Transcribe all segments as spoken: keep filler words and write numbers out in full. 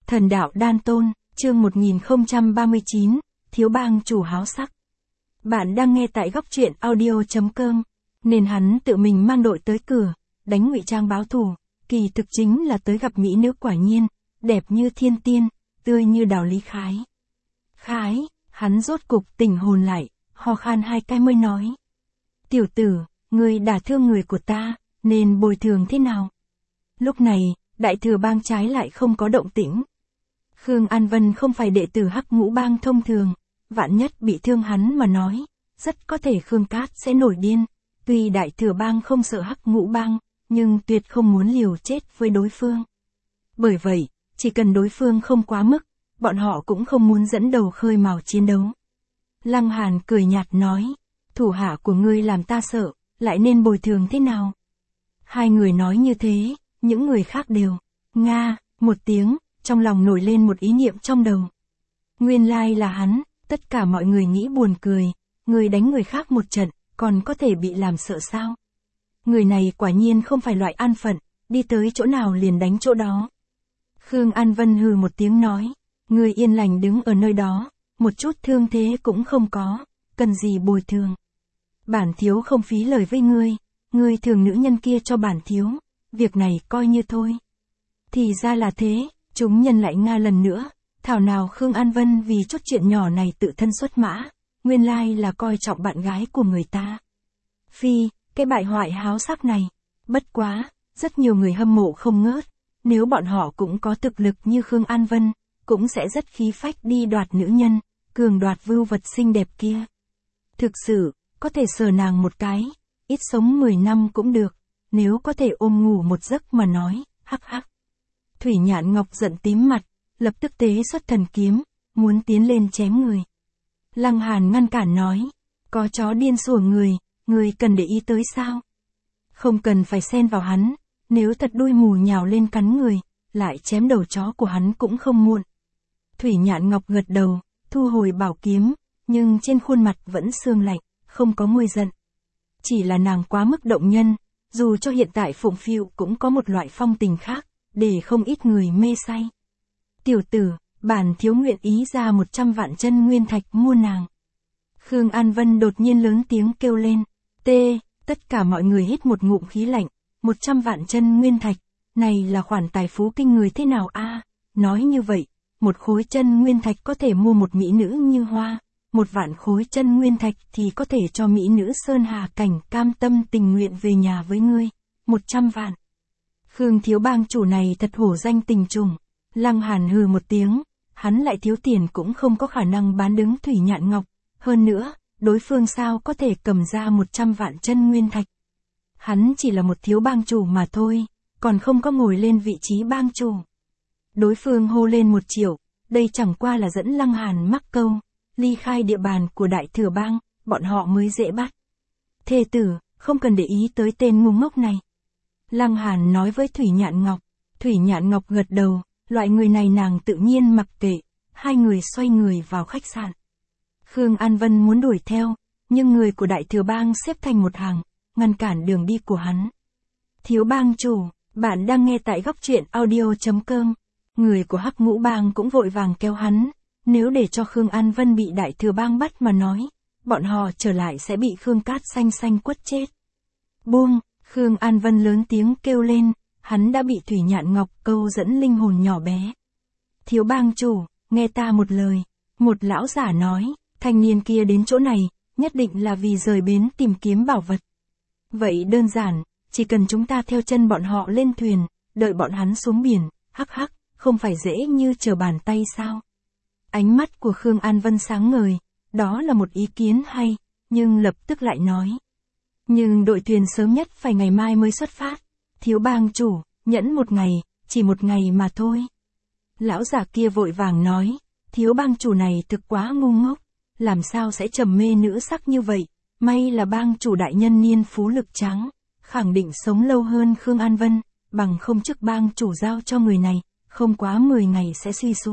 Thần đạo đan tôn, chương một nghìn không trăm ba mươi chín, thiếu bang chủ háo sắc. Bạn đang nghe tại góc truyện audio chấm com, nên hắn tự mình mang đội tới cửa, đánh ngụy trang báo thù, kỳ thực chính là tới gặp mỹ nữ quả nhiên, đẹp như thiên tiên, tươi như đào Lý Khái. Khái, hắn rốt cục tỉnh hồn lại, ho khan hai cái mới nói. Tiểu tử, ngươi đả thương người của ta, nên bồi thường thế nào? Lúc này, đại thừa bang trái lại không có động tĩnh. Khương An Vân không phải đệ tử Hắc Ngũ bang thông thường, vạn nhất bị thương hắn mà nói, rất có thể Khương Cát sẽ nổi điên. Tuy đại thừa bang không sợ Hắc Ngũ bang, nhưng tuyệt không muốn liều chết với đối phương. Bởi vậy, chỉ cần đối phương không quá mức, bọn họ cũng không muốn dẫn đầu khơi mào chiến đấu. Lăng Hàn cười nhạt nói, thủ hạ của ngươi làm ta sợ, lại nên bồi thường thế nào? Hai người nói như thế, những người khác đều, nga, một tiếng, trong lòng nổi lên một ý niệm trong đầu. Nguyên lai là hắn, tất cả mọi người nghĩ buồn cười, người đánh người khác một trận, còn có thể bị làm sợ sao? Người này quả nhiên không phải loại an phận, đi tới chỗ nào liền đánh chỗ đó. Khương An Vân hừ một tiếng nói, người yên lành đứng ở nơi đó, một chút thương thế cũng không có, cần gì bồi thường. Bản thiếu không phí lời với ngươi, ngươi thường nữ nhân kia cho bản thiếu, việc này coi như thôi. Thì ra là thế, chúng nhân lại nga lần nữa, thảo nào Khương An Vân vì chút chuyện nhỏ này tự thân xuất mã, nguyên lai là coi trọng bạn gái của người ta. Phi, cái bại hoại háo sắc này, bất quá, rất nhiều người hâm mộ không ngớt, nếu bọn họ cũng có thực lực như Khương An Vân, cũng sẽ rất khí phách đi đoạt nữ nhân, cường đoạt vưu vật xinh đẹp kia. Thực sự, có thể sờ nàng một cái, ít sống mười năm cũng được, nếu có thể ôm ngủ một giấc mà nói, hắc hắc. Thủy Nhạn Ngọc giận tím mặt, lập tức tế xuất thần kiếm, muốn tiến lên chém người. Lăng Hàn ngăn cản nói, có chó điên sủa người, người cần để ý tới sao? Không cần phải xen vào hắn, nếu thật đuôi mù nhào lên cắn người, lại chém đầu chó của hắn cũng không muộn. Thủy Nhạn Ngọc gật đầu, thu hồi bảo kiếm, nhưng trên khuôn mặt vẫn sương lạnh, không có nguôi giận. Chỉ là nàng quá mức động nhân, dù cho hiện tại phụng phịu cũng có một loại phong tình khác, để không ít người mê say. Tiểu tử, bản thiếu nguyện ý ra một trăm vạn chân nguyên thạch mua nàng. Khương An Vân đột nhiên lớn tiếng kêu lên, tê, tất cả mọi người hít một ngụm khí lạnh, một trăm vạn chân nguyên thạch, này là khoản tài phú kinh người thế nào a? Nói như vậy, một khối chân nguyên thạch có thể mua một mỹ nữ như hoa, một vạn khối chân nguyên thạch thì có thể cho mỹ nữ Sơn Hà Cảnh cam tâm tình nguyện về nhà với ngươi, một trăm vạn. Khương thiếu bang chủ này thật hổ danh tình trùng. Lăng Hàn hừ một tiếng, hắn lại thiếu tiền cũng không có khả năng bán đứng Thủy Nhạn Ngọc, hơn nữa, đối phương sao có thể cầm ra một trăm vạn chân nguyên thạch. Hắn chỉ là một thiếu bang chủ mà thôi, còn không có ngồi lên vị trí bang chủ. Đối phương hô lên một triệu, đây chẳng qua là dẫn Lăng Hàn mắc câu, ly khai địa bàn của đại thừa bang, bọn họ mới dễ bắt. Thê tử, không cần để ý tới tên ngu ngốc này. Lăng Hàn nói với Thủy Nhạn Ngọc, Thủy Nhạn Ngọc gật đầu, loại người này nàng tự nhiên mặc kệ, hai người xoay người vào khách sạn. Khương An Vân muốn đuổi theo, nhưng người của đại thừa bang xếp thành một hàng, ngăn cản đường đi của hắn. Thiếu bang chủ, bạn đang nghe tại góc truyện audio chấm com, người của Hắc Ngũ bang cũng vội vàng kéo hắn, nếu để cho Khương An Vân bị đại thừa bang bắt mà nói, bọn họ trở lại sẽ bị Khương Cát xanh xanh quất chết. Buông, Khương An Vân lớn tiếng kêu lên, hắn đã bị Thủy Nhạn Ngọc câu dẫn linh hồn nhỏ bé. Thiếu bang chủ, nghe ta một lời, một lão giả nói, thanh niên kia đến chỗ này, nhất định là vì rời bến tìm kiếm bảo vật. Vậy đơn giản, chỉ cần chúng ta theo chân bọn họ lên thuyền, đợi bọn hắn xuống biển, hắc hắc, không phải dễ như trở bàn tay sao? Ánh mắt của Khương An Vân sáng ngời, đó là một ý kiến hay, nhưng lập tức lại nói. Nhưng đội thuyền sớm nhất phải ngày mai mới xuất phát. Thiếu bang chủ, nhẫn một ngày, chỉ một ngày mà thôi. Lão giả kia vội vàng nói, thiếu bang chủ này thực quá ngu ngốc, làm sao sẽ trầm mê nữ sắc như vậy, may là bang chủ đại nhân niên phú lực trắng, khẳng định sống lâu hơn Khương An Vân, bằng không chức bang chủ giao cho người này, không quá mười ngày sẽ suy sụp.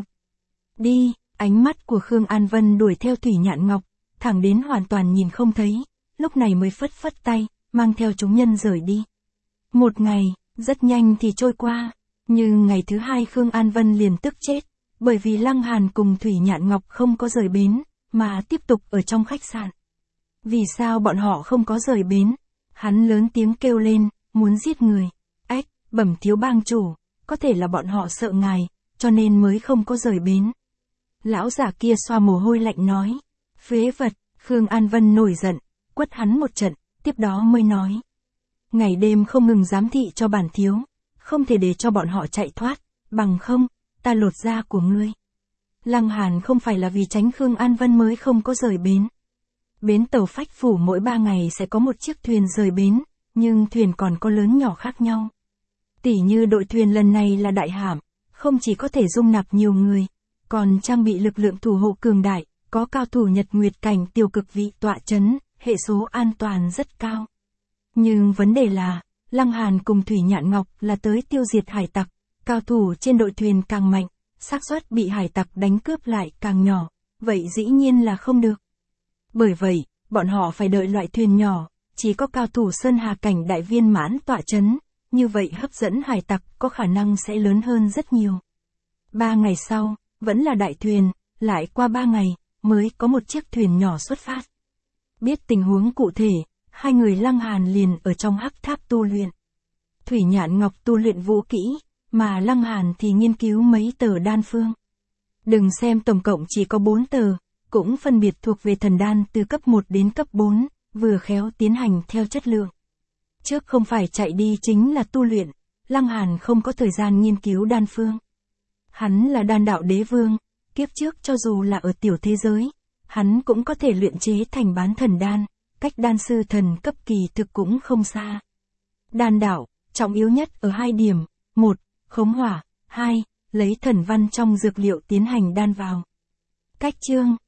Đi, ánh mắt của Khương An Vân đuổi theo Thủy Nhạn Ngọc, thẳng đến hoàn toàn nhìn không thấy, lúc này mới phất phất tay, mang theo chúng nhân rời đi. Một ngày, rất nhanh thì trôi qua. Nhưng ngày thứ hai Khương An Vân liền tức chết, bởi vì Lăng Hàn cùng Thủy Nhạn Ngọc không có rời bến, mà tiếp tục ở trong khách sạn. Vì sao bọn họ không có rời bến? Hắn lớn tiếng kêu lên, muốn giết người. Ách, bẩm thiếu bang chủ, có thể là bọn họ sợ ngài, cho nên mới không có rời bến. Lão giả kia xoa mồ hôi lạnh nói. Phế vật, Khương An Vân nổi giận, quất hắn một trận, tiếp đó mới nói. Ngày đêm không ngừng giám thị cho bản thiếu, không thể để cho bọn họ chạy thoát, bằng không, ta lột da của ngươi. Lăng Hàn không phải là vì tránh Khương An Vân mới không có rời bến. Bến tàu Phách Phủ mỗi ba ngày sẽ có một chiếc thuyền rời bến, nhưng thuyền còn có lớn nhỏ khác nhau. Tỉ như đội thuyền lần này là đại hạm, không chỉ có thể dung nạp nhiều người, còn trang bị lực lượng thủ hộ cường đại, có cao thủ Nhật Nguyệt cảnh tiêu cực vị tọa chấn, hệ số an toàn rất cao. Nhưng vấn đề là, Lăng Hàn cùng Thủy Nhạn Ngọc là tới tiêu diệt hải tặc, cao thủ trên đội thuyền càng mạnh, xác suất bị hải tặc đánh cướp lại càng nhỏ, vậy dĩ nhiên là không được. Bởi vậy, bọn họ phải đợi loại thuyền nhỏ, chỉ có cao thủ Sơn Hà cảnh đại viên mãn tọa chấn, như vậy hấp dẫn hải tặc có khả năng sẽ lớn hơn rất nhiều. Ba ngày sau, vẫn là đại thuyền, lại qua ba ngày, mới có một chiếc thuyền nhỏ xuất phát. Biết tình huống cụ thể, hai người Lăng Hàn liền ở trong hắc tháp tu luyện. Thủy Nhạn Ngọc tu luyện vũ kỹ, mà Lăng Hàn thì nghiên cứu mấy tờ đan phương. Đừng xem tổng cộng chỉ có bốn tờ, cũng phân biệt thuộc về thần đan từ cấp một đến cấp bốn, vừa khéo tiến hành theo chất lượng. Trước không phải chạy đi chính là tu luyện, Lăng Hàn không có thời gian nghiên cứu đan phương. Hắn là đan đạo đế vương, kiếp trước cho dù là ở tiểu thế giới, hắn cũng có thể luyện chế thành bán thần đan, cách đan sư thần cấp kỳ thực cũng không xa. Đan đạo, trọng yếu nhất ở hai điểm, một, khống hỏa, hai, lấy thần văn trong dược liệu tiến hành đan vào. Cách chương